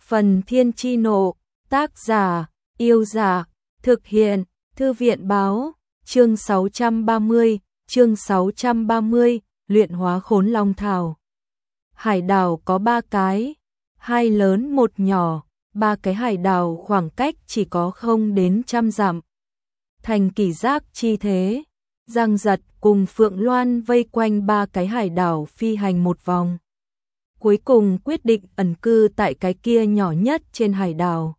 Phần Thiên Chi Nộ, tác giả, Yêu Dạ, thực hiện, Thư viện Báo, chương 630, luyện hóa Khốn Long Thảo. Hải đảo có 3 cái, 2 lớn 1 nhỏ, 3 cái hải đảo khoảng cách chỉ có không đến 100 dặm. Thành Kỷ Giác chi thế, Giang Giật cùng Phượng Loan vây quanh 3 cái hải đảo phi hành một vòng. Cuối cùng quyết định ẩn cư tại cái kia nhỏ nhất trên hải đảo.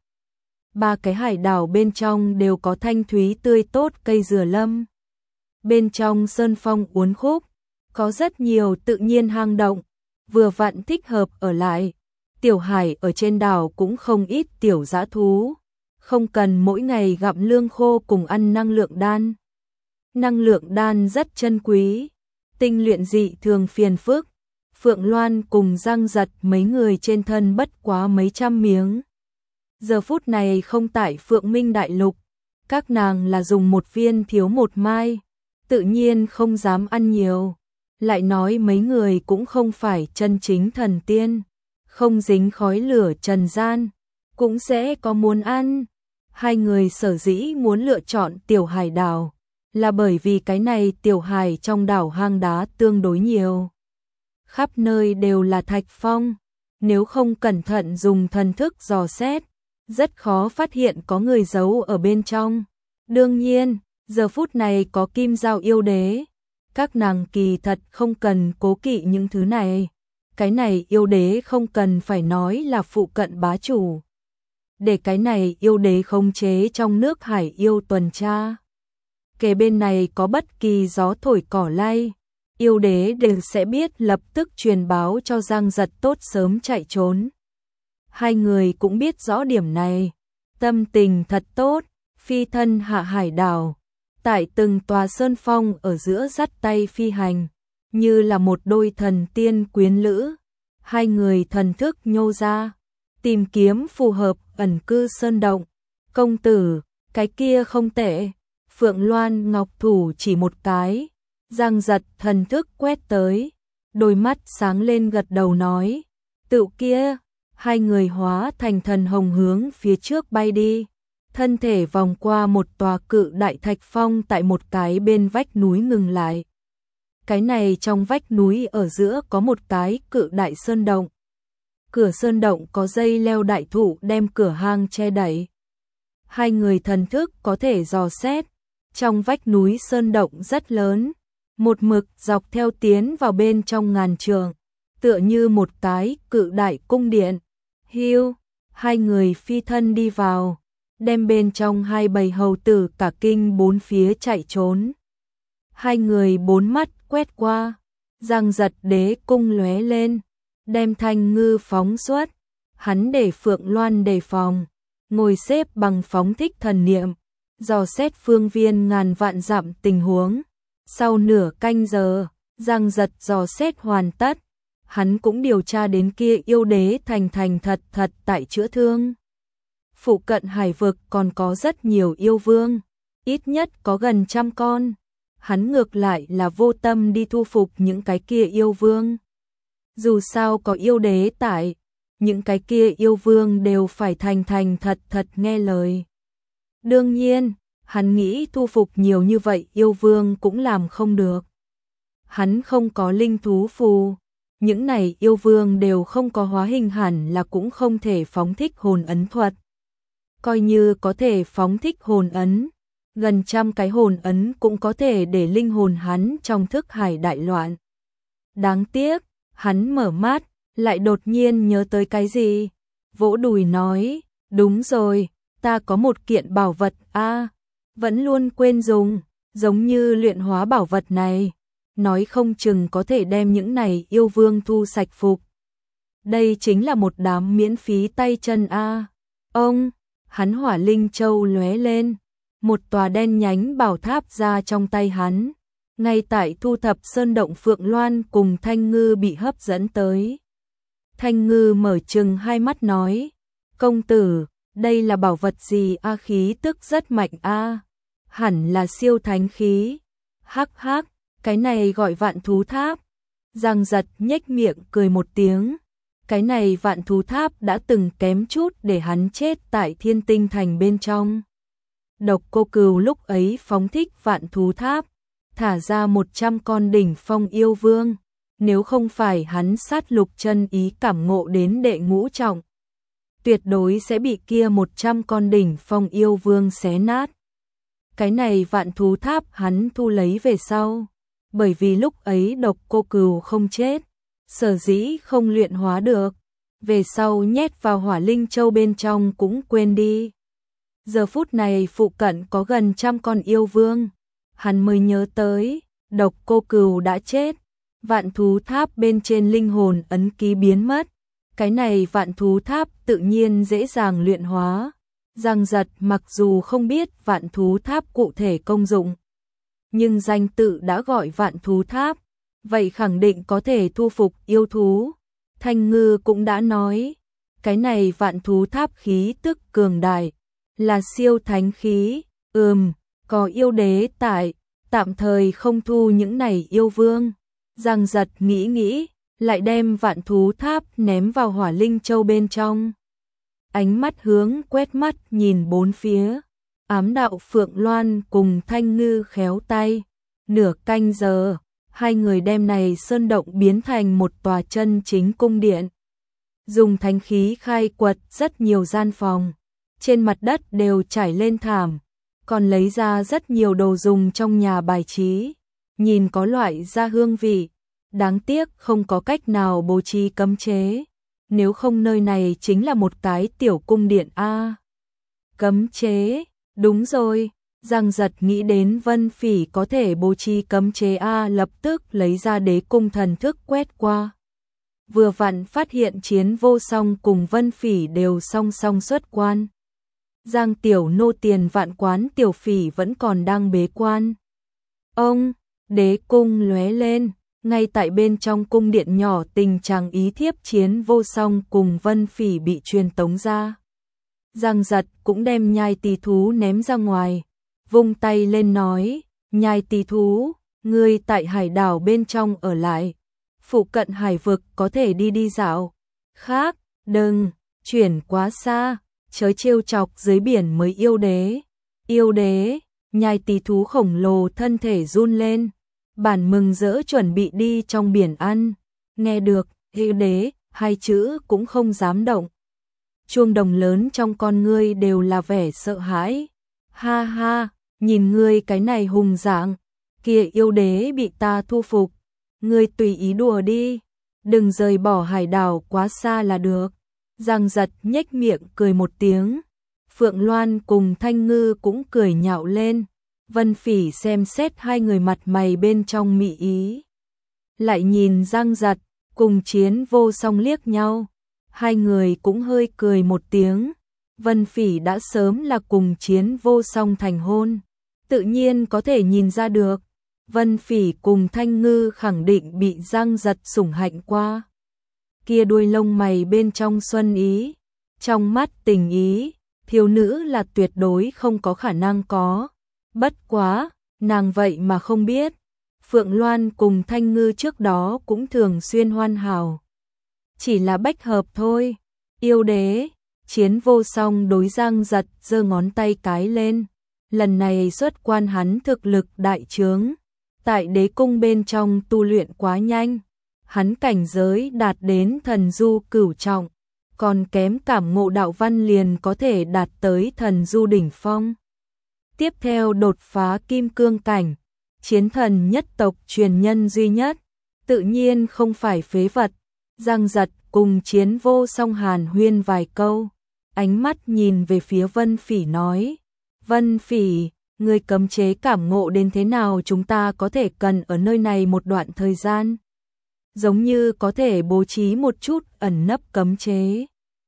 3 cái hải đảo bên trong đều có thanh thúy tươi tốt cây dừa lâm. Bên trong sơn phong uốn khúc, có rất nhiều tự nhiên hang động, vừa vặn thích hợp ở lại. Tiểu hải ở trên đảo cũng không ít tiểu dã thú, không cần mỗi ngày gặm lương khô cùng ăn năng lượng đan. Năng lượng đan rất chân quý, tinh luyện dị thường phiền phức. Phượng Loan cùng Giang Giật mấy người trên thân bất quá mấy trăm miếng. Giờ phút này không tại Phượng Minh Đại Lục, các nàng là dùng một viên thiếu một mai, tự nhiên không dám ăn nhiều. Lại nói mấy người cũng không phải chân chính thần tiên, không dính khói lửa trần gian, cũng sẽ có muốn ăn. Hai người sở dĩ muốn lựa chọn tiểu hải đảo, là bởi vì cái này tiểu hải trong đảo hang đá tương đối nhiều. Khắp nơi đều là thạch phong, nếu không cẩn thận dùng thần thức dò xét, rất khó phát hiện có người giấu ở bên trong. Đương nhiên, giờ phút này có Kim Giao yêu đế, các nàng kỳ thật không cần cố kỵ những thứ này. Cái này yêu đế không cần phải nói là phụ cận bá chủ. Để cái này yêu đế khống chế trong nước hải yêu tuần tra. Kể bên này có bất kỳ gió thổi cỏ lay, yêu đế đều sẽ biết lập tức truyền báo cho Giang Giật tốt sớm chạy trốn. Hai người cũng biết rõ điểm này, tâm tình thật tốt, phi thân hạ hải đảo, tại từng tòa sơn phong ở giữa dắt tay phi hành, như là một đôi thần tiên quyến lữ. Hai người thần thức nhô ra, tìm kiếm phù hợp ẩn cư sơn động. Công tử, cái kia không tệ. Phượng Loan ngọc thủ chỉ một cái, Giang Giật thần thức quét tới, đôi mắt sáng lên gật đầu nói, tự kia. Hai người hóa thành thần hồng hướng phía trước bay đi, thân thể vòng qua một tòa cự đại thạch phong tại một cái bên vách núi ngừng lại. Cái này trong vách núi ở giữa có một cái cự đại sơn động. Cửa sơn động có dây leo đại thụ đem cửa hang che đậy. Hai người thần thức có thể dò xét, trong vách núi sơn động rất lớn, một mực dọc theo tiến vào bên trong ngàn trượng, tựa như một cái cự đại cung điện. Hiu, hai người phi thân đi vào, đem bên trong hai bầy hầu tử cả kinh bốn phía chạy trốn. Hai người bốn mắt quét qua, Giang Giật đế cung lóe lên, đem Thanh Ngư phóng xuất, hắn để Phượng Loan đề phòng, ngồi xếp bằng phóng thích thần niệm, dò xét phương viên ngàn vạn dặm tình huống. Sau nửa canh giờ, Giang Giật dò xét hoàn tất, hắn cũng điều tra đến kia yêu đế thành thật tại chữa thương. Phụ cận hải vực còn có rất nhiều yêu vương, ít nhất có gần 100 con. Hắn ngược lại là vô tâm đi thu phục những cái kia yêu vương. Dù sao có yêu đế tại, những cái kia yêu vương đều phải thành thật nghe lời. Đương nhiên, hắn nghĩ thu phục nhiều như vậy yêu vương cũng làm không được. Hắn không có linh thú phù, những này yêu vương đều không có hóa hình, hẳn là cũng không thể phóng thích hồn ấn thuật. Coi như có thể phóng thích hồn ấn, gần 100 cái hồn ấn cũng có thể để linh hồn hắn trong thức hải đại loạn. Đáng tiếc, hắn mở mắt, lại đột nhiên nhớ tới cái gì, vỗ đùi nói, đúng rồi, ta có một kiện bảo vật vẫn luôn quên dùng, giống như luyện hóa bảo vật này, nói không chừng có thể đem những này yêu vương thu sạch phục. Đây chính là một đám miễn phí tay chân Ông, hắn hỏa linh châu lóe lên, một tòa đen nhánh bảo tháp ra trong tay hắn. Ngay tại thu thập sơn động, Phượng Loan cùng Thanh Ngư bị hấp dẫn tới. Thanh Ngư mở trừng hai mắt nói, công tử, đây là bảo vật gì khí tức rất mạnh hẳn là siêu thánh khí. Hắc hắc, cái này gọi Vạn Thú Tháp. Giang Giật nhếch miệng cười một tiếng, Cái này Vạn Thú Tháp đã từng kém chút để hắn chết tại Thiên Tinh Thành bên trong. Độc Cô Cừu lúc ấy phóng thích Vạn Thú Tháp, thả ra 100 con đỉnh phong yêu vương, nếu không phải hắn sát lục chân ý cảm ngộ đến đệ ngũ trọng, tuyệt đối sẽ bị kia 100 con đỉnh phong yêu vương xé nát. Cái này Vạn Thú Tháp hắn thu lấy về sau, bởi vì lúc ấy Độc Cô Cừu không chết, sở dĩ không luyện hóa được, về sau nhét vào Hỏa Linh Châu bên trong cũng quên đi. Giờ phút này phụ cận có gần 100 con yêu vương, hắn mới nhớ tới, Độc Cô Cừu đã chết, Vạn Thú Tháp bên trên linh hồn ấn ký biến mất, cái này Vạn Thú Tháp tự nhiên dễ dàng luyện hóa. Giang Giật mặc dù không biết Vạn Thú Tháp cụ thể công dụng, nhưng danh tự đã gọi Vạn Thú Tháp, vậy khẳng định có thể thu phục yêu thú. Thanh Ngư cũng đã nói, cái này Vạn Thú Tháp khí tức cường đại, là siêu thánh khí, có yêu đế tại, tạm thời không thu những này yêu vương. Giang Giật nghĩ nghĩ, lại đem Vạn Thú Tháp ném vào Hỏa Linh Châu bên trong. Ánh mắt hướng quét mắt nhìn bốn phía, Ám Đạo Phượng Loan cùng Thanh Ngư khéo tay. Nửa canh giờ, hai người đem này sơn động biến thành một tòa chân chính cung điện. Dùng thánh khí khai quật rất nhiều gian phòng, trên mặt đất đều trải lên thảm, còn lấy ra rất nhiều đồ dùng trong nhà bài trí, nhìn có loại ra hương vị, đáng tiếc không có cách nào bố trí cấm chế, nếu không nơi này chính là một cái tiểu cung điện a. Cấm chế, đúng rồi, Giang Giật nghĩ đến Vân Phỉ có thể bố trí cấm chế a, lập tức lấy ra Đế Cung thần thức quét qua. Vừa vặn phát hiện Chiến Vô Song cùng Vân Phỉ đều song song xuất quan. Giang Tiểu Nô Tiền Vạn Quán Tiểu Phỉ vẫn còn đang bế quan. Ông, Đế Cung lóe lên, ngay tại bên trong cung điện nhỏ tình trạng ý thiếp Chiến Vô Song cùng Vân Phỉ bị truyền tống ra. Giang Giật cũng đem nhai tỳ thú ném ra ngoài, vung tay lên nói, nhai tỳ thú, ngươi tại hải đảo bên trong ở lại, phụ cận hải vực có thể đi đi dạo, khác, đừng, chuyển quá xa, chớ trêu chọc dưới biển mới yêu đế, nhai tỳ thú khổng lồ thân thể run lên, bản mừng rỡ chuẩn bị đi trong biển ăn, nghe được, yêu đế, hai chữ cũng không dám động. Chuông đồng lớn trong con ngươi đều là vẻ sợ hãi. Ha ha, nhìn ngươi cái này hùng dạng, kia yêu đế bị ta thu phục, ngươi tùy ý đùa đi, đừng rời bỏ hải đảo quá xa là được. Giang Giật nhếch miệng cười một tiếng, Phượng Loan cùng Thanh Ngư cũng cười nhạo lên, Vân Phỉ xem xét hai người mặt mày bên trong mị ý. Lại nhìn Giang Giật cùng Chiến Vô Song liếc nhau. Hai người cũng hơi cười một tiếng, Vân Phỉ đã sớm là cùng Chiến Vô Song thành hôn, tự nhiên có thể nhìn ra được, Vân Phỉ cùng Thanh Ngư khẳng định bị Giang Giật sủng hạnh qua. Kia đuôi lông mày bên trong xuân ý, trong mắt tình ý, thiếu nữ là tuyệt đối không có khả năng có. Bất quá, nàng vậy mà không biết, Phượng Loan cùng Thanh Ngư trước đó cũng thường xuyên hoàn hảo. Chỉ là bách hợp thôi. Yêu đế, Chiến Vô Song đối Giang Giật giơ ngón tay cái lên. Lần này xuất quan hắn thực lực đại trướng, tại đế cung bên trong tu luyện quá nhanh, hắn cảnh giới đạt đến thần du cửu trọng, còn kém cảm ngộ đạo văn liền có thể đạt tới thần du đỉnh phong. Tiếp theo đột phá kim cương cảnh, chiến thần nhất tộc truyền nhân duy nhất, tự nhiên không phải phế vật. Giang Giật cùng Chiến Vô Song hàn huyên vài câu, ánh mắt nhìn về phía Vân Phỉ nói, Vân Phỉ, người cấm chế cảm ngộ đến thế nào, chúng ta có thể cần ở nơi này một đoạn thời gian. Giống như có thể bố trí một chút ẩn nấp cấm chế,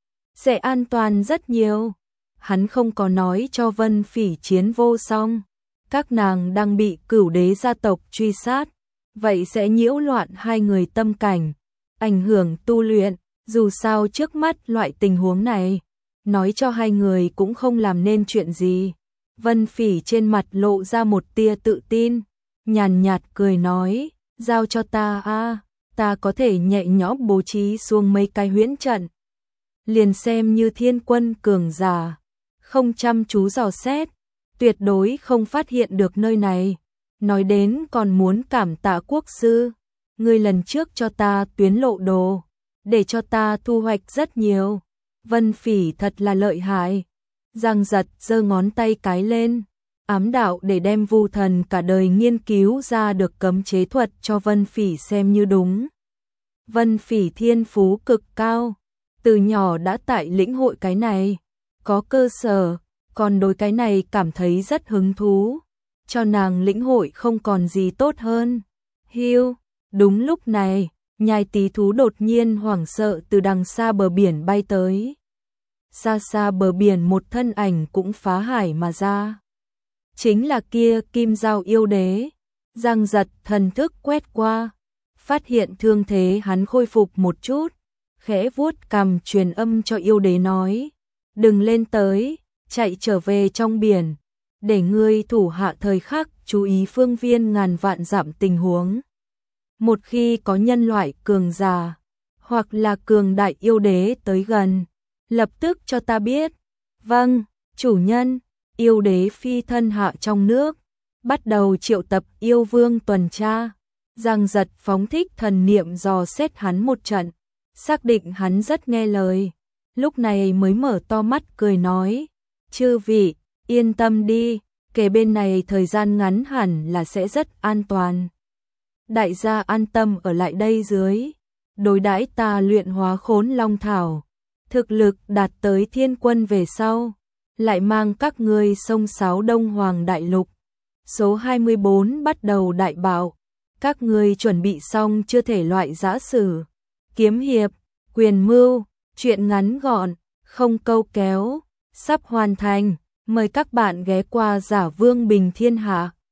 sẽ an toàn rất nhiều. Hắn không có nói cho Vân Phỉ Chiến Vô Song, các nàng đang bị Cửu Đế gia tộc truy sát, vậy sẽ nhiễu loạn hai người tâm cảnh, ảnh hưởng tu luyện, dù sao trước mắt loại tình huống này, nói cho hai người cũng không làm nên chuyện gì. Vân Phỉ trên mặt lộ ra một tia tự tin, nhàn nhạt cười nói, giao cho ta a, ta có thể nhẹ nhõm bố trí xuống mấy cái huyễn trận. Liền xem như thiên quân cường giả, không chăm chú dò xét, tuyệt đối không phát hiện được nơi này. Nói đến còn muốn cảm tạ quốc sư, ngươi lần trước cho ta tuyến lộ đồ, để cho ta thu hoạch rất nhiều. Vân Phỉ thật là lợi hại. Giang Giật giơ ngón tay cái lên, ám đạo để đem Vu Thần cả đời nghiên cứu ra được cấm chế thuật cho Vân Phỉ xem như đúng. Vân Phỉ thiên phú cực cao, từ nhỏ đã tại lĩnh hội cái này, có cơ sở, còn đối cái này cảm thấy rất hứng thú, cho nàng lĩnh hội không còn gì tốt hơn. Hiu, đúng lúc này, nhai tí thú đột nhiên hoảng sợ từ đằng xa bờ biển bay tới. Xa xa bờ biển một thân ảnh cũng phá hải mà ra. Chính là kia Kim Giao yêu đế. Giang Giật thần thức quét qua, phát hiện thương thế hắn khôi phục một chút, khẽ vuốt cằm truyền âm cho yêu đế nói, đừng lên tới, chạy trở về trong biển, để ngươi thủ hạ thời khắc chú ý phương viên ngàn vạn dặm tình huống. Một khi có nhân loại cường giả, hoặc là cường đại yêu đế tới gần, lập tức cho ta biết. Vâng, chủ nhân. Yêu đế phi thân hạ trong nước, bắt đầu triệu tập yêu vương tuần tra. Giang Giật phóng thích thần niệm dò xét hắn một trận, xác định hắn rất nghe lời, lúc này mới mở to mắt cười nói, chư vị, yên tâm đi, kể bên này thời gian ngắn hẳn là sẽ rất an toàn. Đại gia an tâm ở lại đây dưới, đối đãi ta luyện hóa khốn long thảo, thực lực đạt tới thiên quân về sau, lại mang các ngươi sông sáo Đông Hoàng Đại Lục. Số 24 bắt đầu đại bạo, các ngươi chuẩn bị xong chưa thể loại giã sử, kiếm hiệp, quyền mưu, chuyện ngắn gọn, không câu kéo, sắp hoàn thành, mời các bạn ghé qua Giả Vương Bình Thiên Hạ.